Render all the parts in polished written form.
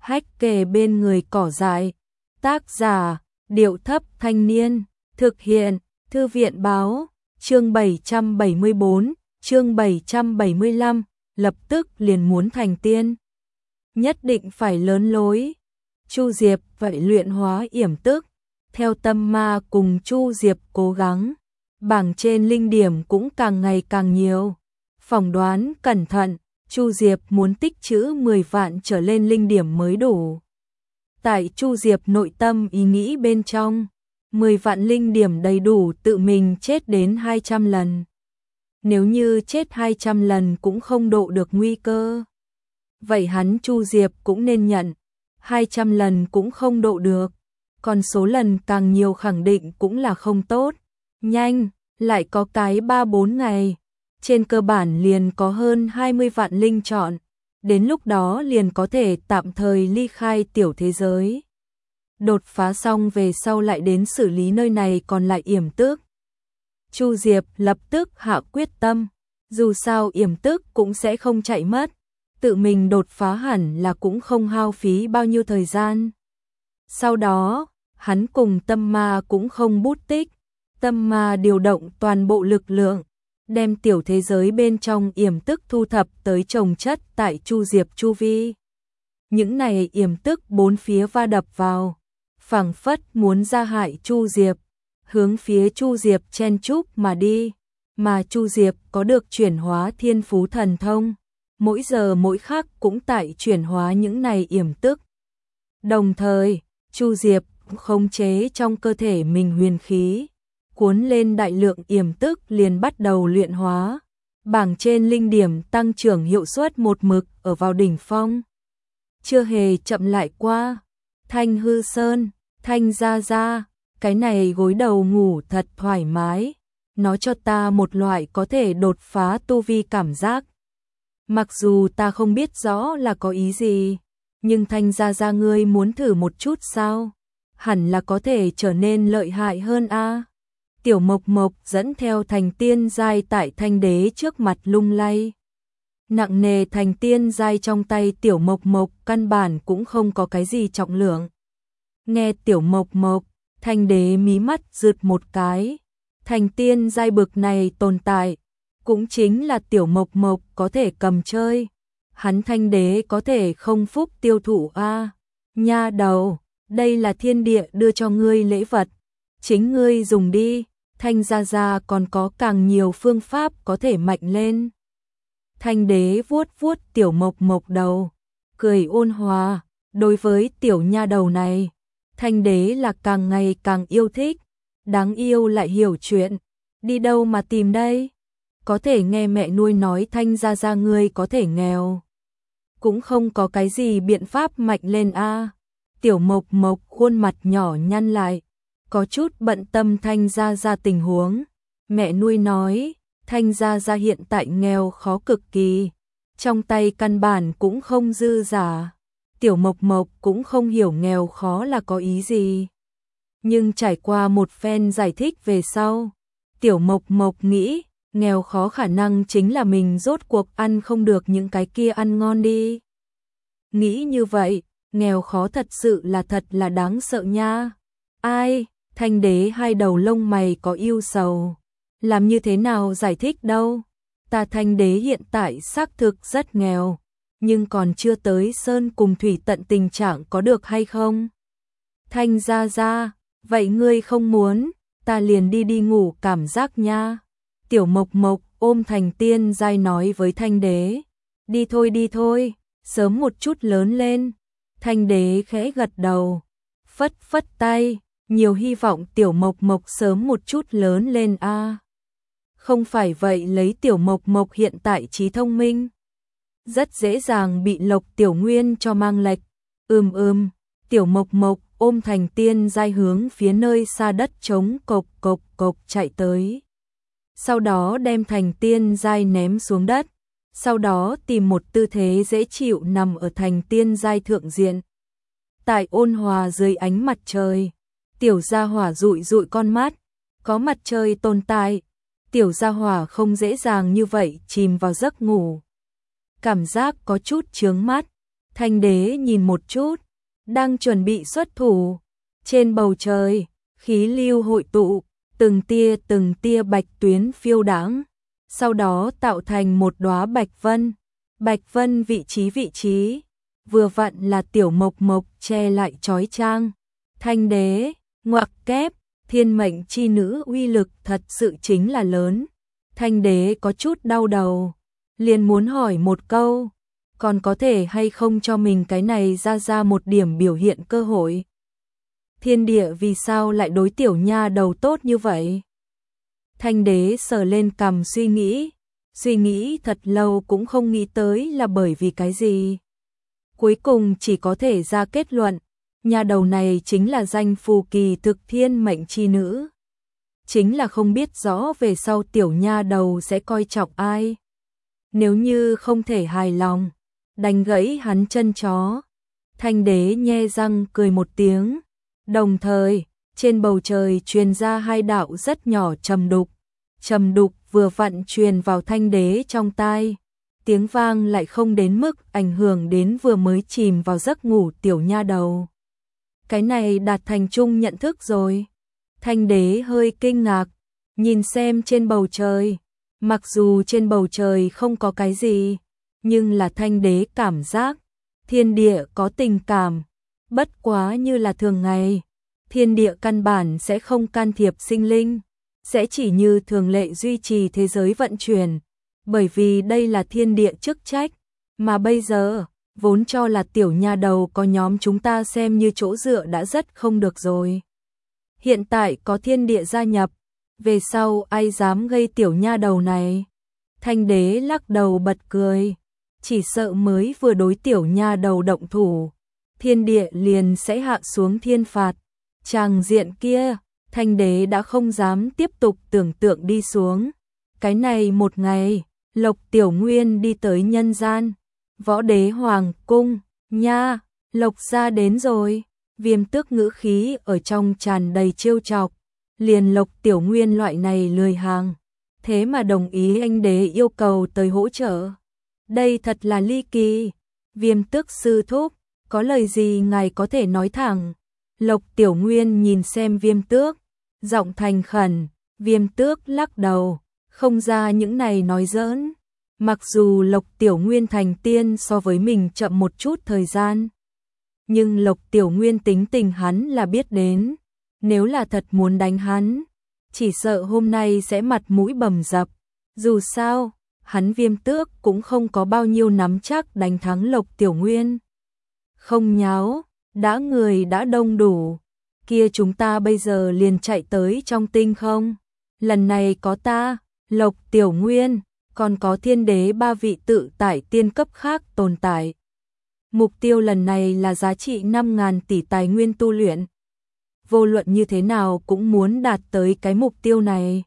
hách kề bên người cỏ dại. Tác giả, Điệu Thấp Thanh Niên. Thực hiện, Thư viện Báo. Chương 774, chương 775, lập tức liền muốn thành tiên. Nhất định phải lớn lối. Chu Diệp vậy luyện hóa yểm tức. Theo tâm ma cùng Chu Diệp cố gắng, bảng trên linh điểm cũng càng ngày càng nhiều. Phỏng đoán cẩn thận, Chu Diệp muốn tích trữ 10 vạn trở lên linh điểm mới đủ. Tại Chu Diệp nội tâm ý nghĩ bên trong, 10 vạn linh điểm đầy đủ tự mình chết đến 200 lần. Nếu như chết 200 lần cũng không độ được nguy cơ, vậy hắn Chu Diệp cũng nên nhận, 200 lần cũng không độ được, còn số lần càng nhiều khẳng định cũng là không tốt. Nhanh, lại có cái 3-4 ngày, trên cơ bản liền có hơn 20 vạn linh chọn, đến lúc đó liền có thể tạm thời ly khai tiểu thế giới. Đột phá xong về sau lại đến xử lý nơi này còn lại yểm tước. Chu Diệp lập tức hạ quyết tâm, dù sao yểm tước cũng sẽ không chạy mất, tự mình đột phá hẳn là cũng không hao phí bao nhiêu thời gian. Sau đó, hắn cùng tâm ma cũng không bút tích, tâm ma điều động toàn bộ lực lượng, đem tiểu thế giới bên trong yểm tức thu thập tới chồng chất tại Chu Diệp chu vi. Những này yểm tức bốn phía va đập vào, phảng phất muốn ra hại Chu Diệp, hướng phía Chu Diệp chen chúc mà đi, mà Chu Diệp có được chuyển hóa thiên phú thần thông, mỗi giờ mỗi khắc cũng tại chuyển hóa những này yểm tức. Đồng thời, Chu Diệp khống chế trong cơ thể mình huyền khí, cuốn lên đại lượng yểm tức liền bắt đầu luyện hóa. Bảng trên linh điểm tăng trưởng hiệu suất một mực ở vào đỉnh phong. Chưa hề chậm lại qua. Thanh Hư Sơn, Thanh Gia Gia, cái này gối đầu ngủ thật thoải mái. Nó cho ta một loại có thể đột phá tu vi cảm giác. Mặc dù ta không biết rõ là có ý gì, nhưng Thanh Gia Gia ngươi muốn thử một chút sao? Hẳn là có thể trở nên lợi hại hơn a. Tiểu Mộc Mộc dẫn theo thành tiên giai tại Thanh Đế trước mặt lung lay. Nặng nề thành tiên giai trong tay Tiểu Mộc Mộc căn bản cũng không có cái gì trọng lượng. Nghe Tiểu Mộc Mộc, Thanh Đế mí mắt rượt một cái. Thành tiên giai bực này tồn tại, cũng chính là Tiểu Mộc Mộc có thể cầm chơi. Hắn Thanh Đế có thể không phúc tiêu thụ a. Nha đầu, đây là thiên địa đưa cho ngươi lễ vật, chính ngươi dùng đi. Thanh Gia Gia còn có càng nhiều phương pháp có thể mạnh lên. Thanh Đế vuốt vuốt Tiểu Mộc Mộc đầu, cười ôn hòa. Đối với tiểu nha đầu này, Thanh Đế là càng ngày càng yêu thích, đáng yêu lại hiểu chuyện. Đi đâu mà tìm đây? Có thể nghe mẹ nuôi nói Thanh Gia Gia ngươi có thể nghèo, cũng không có cái gì biện pháp mạnh lên a. Tiểu Mộc Mộc khuôn mặt nhỏ nhăn lại, có chút bận tâm Thanh Gia Gia tình huống. Mẹ nuôi nói, Thanh Gia Gia hiện tại nghèo khó cực kỳ, trong tay căn bản cũng không dư giả. Tiểu Mộc Mộc cũng không hiểu nghèo khó là có ý gì. Nhưng trải qua một phen giải thích về sau, Tiểu Mộc Mộc nghĩ, nghèo khó khả năng chính là mình rốt cuộc ăn không được những cái kia ăn ngon đi. Nghĩ như vậy, nghèo khó thật sự là thật là đáng sợ nha. Ai? Thanh Đế hai đầu lông mày có ưu sầu. Làm như thế nào giải thích đâu? Ta Thanh Đế hiện tại xác thực rất nghèo, nhưng còn chưa tới sơn cùng thủy tận tình trạng có được hay không? Thanh Gia Gia, vậy ngươi không muốn, ta liền đi ngủ cảm giác nha. Tiểu Mộc Mộc ôm thành tiên giai nói với Thanh Đế. Đi thôi, sớm một chút lớn lên. Thanh Đế khẽ gật đầu, phất phất tay, nhiều hy vọng Tiểu Mộc Mộc sớm một chút lớn lên a. Không phải vậy lấy Tiểu Mộc Mộc hiện tại trí thông minh, rất dễ dàng bị Lộc Tiểu Nguyên cho mang lệch. Tiểu Mộc Mộc ôm thành tiên giai hướng phía nơi xa đất trống cộc cộc cộc chạy tới. Sau đó đem thành tiên giai ném xuống đất, sau đó tìm một tư thế dễ chịu nằm ở thành tiên giai thượng diện. Tại ôn hòa dưới ánh mặt trời, tiểu gia hỏa dụi dụi con mắt, có mặt trời tồn tại, tiểu gia hỏa không dễ dàng như vậy chìm vào giấc ngủ. Cảm giác có chút chướng mắt, Thanh đế nhìn một chút, đang chuẩn bị xuất thủ. Trên bầu trời, khí lưu hội tụ, từng tia bạch tuyến phiêu đãng, sau đó tạo thành một đóa bạch vân. Bạch vân vị trí, vừa vặn là tiểu mộc mộc che lại chói chang. Thanh đế, ngoặc kép, thiên mệnh chi nữ uy lực thật sự chính là lớn. Thanh đế có chút đau đầu, liền muốn hỏi một câu, còn có thể hay không cho mình cái này ra một điểm biểu hiện cơ hội. Thiên địa vì sao lại đối tiểu nha đầu tốt như vậy? Thanh đế sờ lên cằm suy nghĩ thật lâu cũng không nghĩ tới là bởi vì cái gì. Cuối cùng chỉ có thể ra kết luận, nha đầu này chính là danh phù kỳ thực thiên mệnh chi nữ. Chính là không biết rõ về sau tiểu nha đầu sẽ coi trọng ai. Nếu như không thể hài lòng, đánh gãy hắn chân chó. Thanh đế nhe răng cười một tiếng, đồng thời, trên bầu trời truyền ra hai đạo rất nhỏ trầm đục vừa vặn truyền vào thanh đế trong tai. Tiếng vang lại không đến mức ảnh hưởng đến vừa mới chìm vào giấc ngủ tiểu nha đầu. Cái này đạt thành chung nhận thức rồi. Thanh đế hơi kinh ngạc, nhìn xem trên bầu trời. Mặc dù trên bầu trời không có cái gì, nhưng là thanh đế cảm giác thiên địa có tình cảm. Bất quá như là thường ngày, thiên địa căn bản sẽ không can thiệp sinh linh, sẽ chỉ như thường lệ duy trì thế giới vận chuyển, bởi vì đây là thiên địa chức trách, mà bây giờ, vốn cho là tiểu nha đầu có nhóm chúng ta xem như chỗ dựa đã rất không được rồi. Hiện tại có thiên địa gia nhập, về sau ai dám gây tiểu nha đầu này? Thanh đế lắc đầu bật cười, chỉ sợ mới vừa đối tiểu nha đầu động thủ, thiên địa liền sẽ hạ xuống thiên phạt. Tràng diện kia, thanh đế đã không dám tiếp tục tưởng tượng đi xuống. Cái này một ngày, Lộc Tiểu Nguyên đi tới nhân gian, Võ Đế Hoàng cung, nha, Lộc gia đến rồi. Viêm Tước ngữ khí ở trong tràn đầy trêu chọc, liền Lộc Tiểu Nguyên loại này lười hàng, thế mà đồng ý anh đế yêu cầu tới hỗ trợ. Đây thật là ly kỳ. Viêm Tước sư thúc, có lời gì ngài có thể nói thẳng. Lộc Tiểu Nguyên nhìn xem Viêm Tước, giọng thành khẩn. Viêm Tước lắc đầu, không ra những này nói giỡn. Mặc dù Lộc Tiểu Nguyên thành tiên so với mình chậm một chút thời gian, nhưng Lộc Tiểu Nguyên tính tình hắn là biết đến. Nếu là thật muốn đánh hắn, chỉ sợ hôm nay sẽ mặt mũi bầm dập. Dù sao, hắn Viêm Tước cũng không có bao nhiêu nắm chắc đánh thắng Lộc Tiểu Nguyên. Không nháo, đã người đã đông đủ, kia chúng ta bây giờ liền chạy tới trong tinh không. Lần này có ta, Lộc Tiểu Nguyên, còn có thiên đế ba vị tự tại tiên cấp khác tồn tại. Mục tiêu lần này là giá trị 5.000 tỷ tài nguyên tu luyện. Vô luận như thế nào cũng muốn đạt tới cái mục tiêu này.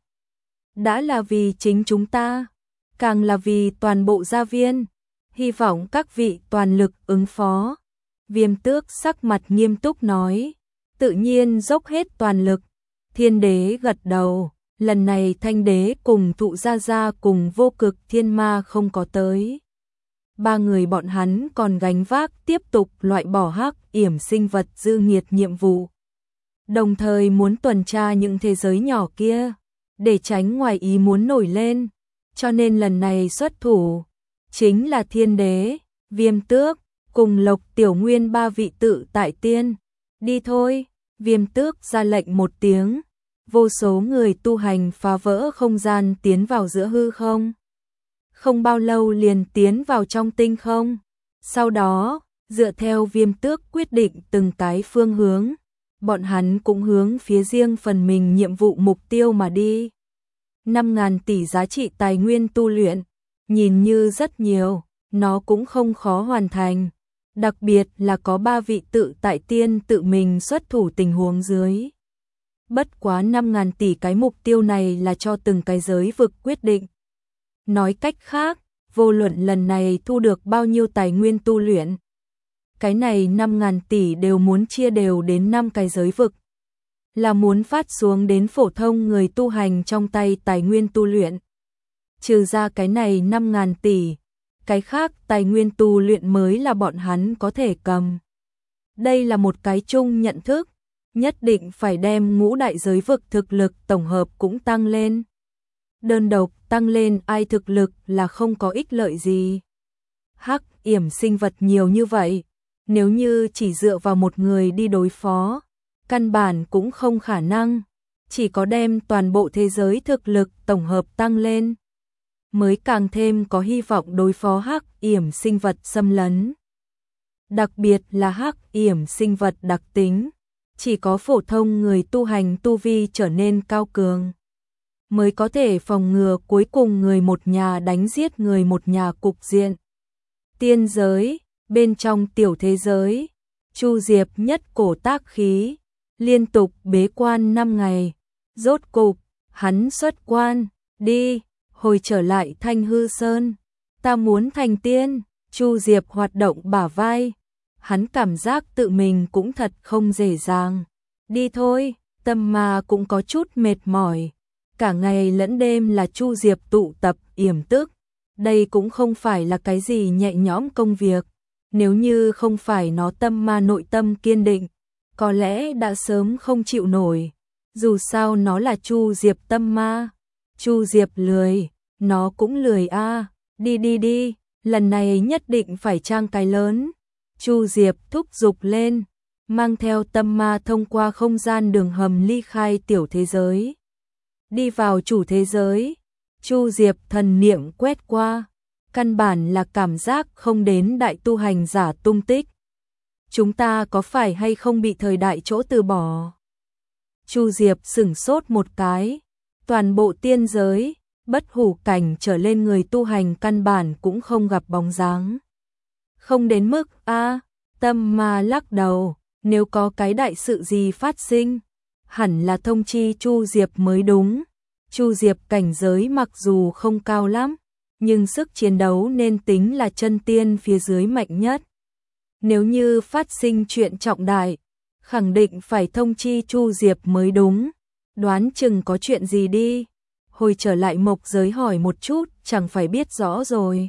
Đã là vì chính chúng ta, càng là vì toàn bộ gia viên. Hy vọng các vị toàn lực ứng phó. Viêm Tước sắc mặt nghiêm túc nói, tự nhiên dốc hết toàn lực. Thiên đế gật đầu, lần này thanh đế cùng Thụ Gia Gia cùng Vô Cực Thiên Ma không có tới. Ba người bọn hắn còn gánh vác tiếp tục loại bỏ hắc yểm sinh vật dư nghiệt nhiệm vụ. Đồng thời muốn tuần tra những thế giới nhỏ kia, để tránh ngoài ý muốn nổi lên. Cho nên lần này xuất thủ, chính là thiên đế, Viêm Tước, cùng Lộc Tiểu Nguyên ba vị tự tại tiên. Đi thôi, Viêm Tước ra lệnh một tiếng, vô số người tu hành phá vỡ không gian tiến vào giữa hư không. Không bao lâu liền tiến vào trong tinh không. Sau đó, dựa theo Viêm Tước quyết định từng cái phương hướng, bọn hắn cũng hướng phía riêng phần mình nhiệm vụ mục tiêu mà đi. 5.000 tỷ giá trị tài nguyên tu luyện, nhìn như rất nhiều, nó cũng không khó hoàn thành. Đặc biệt là có 3 vị tự tại tiên tự mình xuất thủ tình huống dưới. Bất quá 5.000 tỷ cái mục tiêu này là cho từng cái giới vực quyết định. Nói cách khác, vô luận lần này thu được bao nhiêu tài nguyên tu luyện, cái này 5.000 tỷ đều muốn chia đều đến 5 cái giới vực. Là muốn phát xuống đến phổ thông người tu hành trong tay tài nguyên tu luyện. Trừ ra cái này 5.000 tỷ, cái khác tài nguyên tu luyện mới là bọn hắn có thể cầm. Đây là một cái chung nhận thức, nhất định phải đem ngũ đại giới vực thực lực tổng hợp cũng tăng lên. Đơn độc tăng lên ai thực lực là không có ích lợi gì. Hắc yểm sinh vật nhiều như vậy, nếu như chỉ dựa vào một người đi đối phó, căn bản cũng không khả năng, chỉ có đem toàn bộ thế giới thực lực tổng hợp tăng lên, mới càng thêm có hy vọng đối phó hắc yểm sinh vật xâm lấn. Đặc biệt là hắc yểm sinh vật đặc tính, chỉ có phổ thông người tu hành tu vi trở nên cao cường, mới có thể phòng ngừa cuối cùng người một nhà đánh giết người một nhà cục diện. Tiên giới, bên trong tiểu thế giới, Chu Diệp nhất cổ tác khí, liên tục bế quan 5 ngày, rốt cục, hắn xuất quan, đi, hồi trở lại Thanh Hư Sơn, ta muốn thành tiên. Chu Diệp hoạt động bả vai, hắn cảm giác tự mình cũng thật không dễ dàng. Đi thôi, tâm ma cũng có chút mệt mỏi, cả ngày lẫn đêm là Chu Diệp tụ tập yểm tức, đây cũng không phải là cái gì nhẹ nhõm công việc, nếu như không phải nó tâm ma nội tâm kiên định, có lẽ đã sớm không chịu nổi, dù sao nó là Chu Diệp tâm ma. Chu Diệp lười, nó cũng lười a, đi đi đi, lần này nhất định phải trang cái lớn. Chu Diệp thúc giục lên, mang theo tâm ma thông qua không gian đường hầm ly khai tiểu thế giới, đi vào chủ thế giới. Chu Diệp thần niệm quét qua, căn bản là cảm giác không đến đại tu hành giả tung tích. Chúng ta có phải hay không bị thời đại chỗ từ bỏ? Chu Diệp sửng sốt một cái, toàn bộ tiên giới, bất hủ cảnh trở lên người tu hành căn bản cũng không gặp bóng dáng. Không đến mức a, tâm ma lắc đầu, nếu có cái đại sự gì phát sinh, hẳn là thông chi Chu Diệp mới đúng. Chu Diệp cảnh giới mặc dù không cao lắm, nhưng sức chiến đấu nên tính là chân tiên phía dưới mạnh nhất. Nếu như phát sinh chuyện trọng đại, khẳng định phải thông chi Chu Diệp mới đúng. Đoán chừng có chuyện gì đi, hồi trở lại mộc giới hỏi một chút, chẳng phải biết rõ rồi.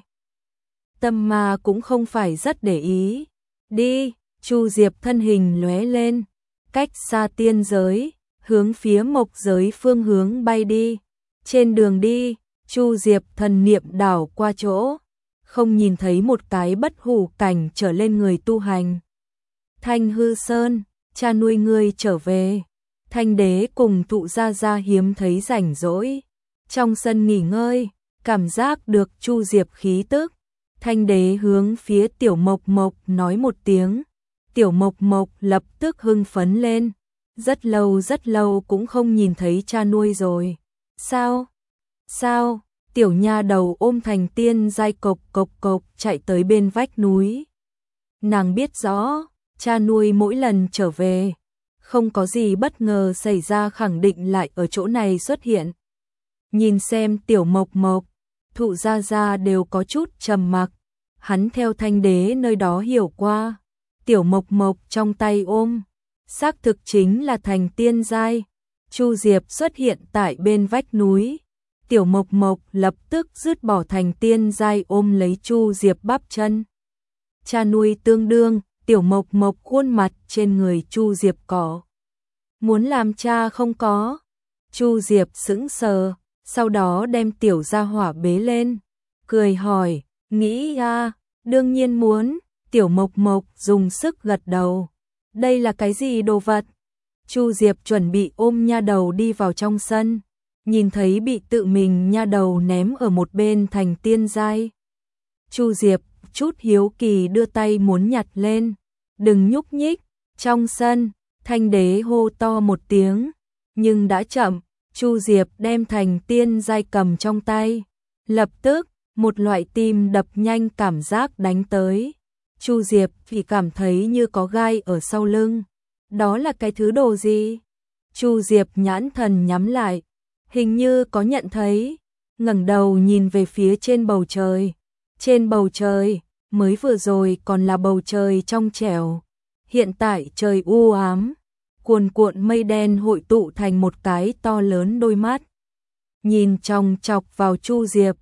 Tâm ma cũng không phải rất để ý. Đi, Chu Diệp thân hình lóe lên, cách xa tiên giới, hướng phía mộc giới phương hướng bay đi. Trên đường đi, Chu Diệp thần niệm đảo qua chỗ, không nhìn thấy một cái bất hủ cảnh trở lên người tu hành. Thanh Hư Sơn, cha nuôi ngươi trở về. Thanh Đế cùng Thụ Gia Gia hiếm thấy rảnh rỗi, trong sân nghỉ ngơi, cảm giác được Chu Diệp khí tức. Thanh Đế hướng phía Tiểu Mộc Mộc nói một tiếng, Tiểu Mộc Mộc lập tức hưng phấn lên, rất lâu cũng không nhìn thấy cha nuôi rồi. Sao? Sao? Tiểu nha đầu ôm thành tiên giai cộc cộc cộc chạy tới bên vách núi. Nàng biết rõ, cha nuôi mỗi lần trở về, không có gì bất ngờ xảy ra khẳng định lại ở chỗ này xuất hiện. Nhìn xem Tiểu Mộc Mộc, Thụ Gia Gia đều có chút trầm mặc, hắn theo Thanh Đế nơi đó hiểu qua, Tiểu Mộc Mộc trong tay ôm, xác thực chính là thành tiên giai. Chu Diệp xuất hiện tại bên vách núi, Tiểu Mộc Mộc lập tức dứt bỏ thành tiên giai ôm lấy Chu Diệp bắp chân. Cha nuôi tương đương, Tiểu Mộc Mộc khuôn mặt trên người Chu Diệp cỏ. Muốn làm cha không có. Chu Diệp sững sờ, sau đó đem Tiểu Gia Hỏa bế lên, cười hỏi, nghĩ a, đương nhiên muốn. Tiểu Mộc Mộc dùng sức gật đầu. Đây là cái gì đồ vật? Chu Diệp chuẩn bị ôm nha đầu đi vào trong sân, nhìn thấy bị tự mình nha đầu ném ở một bên thành tiên giai. Chu Diệp chút hiếu kỳ đưa tay muốn nhặt lên, đừng nhúc nhích. Trong sân, Thanh Đế hô to một tiếng, nhưng đã chậm. Chu Diệp đem thành tiên giai cầm trong tay, lập tức một loại tim đập nhanh cảm giác đánh tới. Chu Diệp chỉ cảm thấy như có gai ở sau lưng. Đó là cái thứ đồ gì? Chu Diệp nhãn thần nhắm lại, hình như có nhận thấy, ngẩng đầu nhìn về phía trên bầu trời. Trên bầu trời, mới vừa rồi còn là bầu trời trong trẻo, hiện tại trời u ám, cuồn cuộn mây đen hội tụ thành một cái to lớn đôi mắt. Nhìn chòng chọc vào Chu Diệp,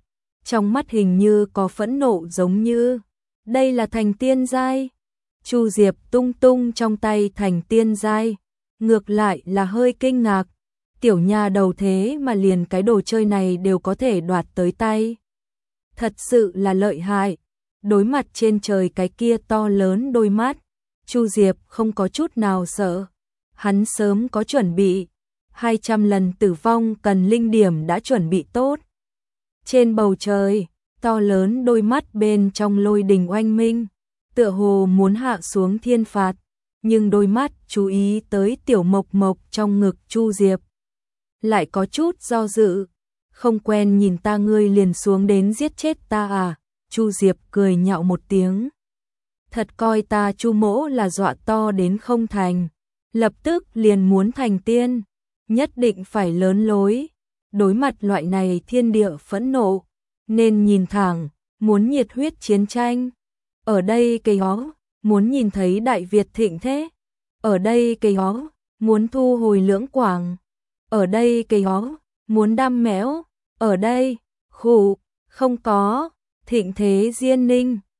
trong mắt hình như có phẫn nộ giống như, đây là thành tiên giai. Chu Diệp tung tung trong tay thành tiên giai, ngược lại là hơi kinh ngạc, tiểu nha đầu thế mà liền cái đồ chơi này đều có thể đoạt tới tay. Thật sự là lợi hại, đối mặt trên trời cái kia to lớn đôi mắt, Chu Diệp không có chút nào sợ, hắn sớm có chuẩn bị, 200 lần tử vong cần linh điểm đã chuẩn bị tốt. Trên bầu trời, to lớn đôi mắt bên trong lôi đình oanh minh, tựa hồ muốn hạ xuống thiên phạt, nhưng đôi mắt chú ý tới tiểu mộc mộc trong ngực Chu Diệp. Lại có chút do dự, không quen nhìn ta ngươi liền xuống đến giết chết ta à, Chu Diệp cười nhạo một tiếng. Thật coi ta Chu mỗ là dọa to đến không thành, lập tức liền muốn thành tiên, nhất định phải lớn lối. Đối mặt loại này thiên địa phẫn nộ, nên nhìn thẳng, muốn nhiệt huyết chiến tranh. Ở đây cây hó, muốn nhìn thấy Đại Việt thịnh thế. Ở đây cây hó, muốn thu hồi Lưỡng Quảng. Ở đây cây hó, muốn đam mẽo. Ở đây, khủ, không có, thịnh thế Diên Ninh.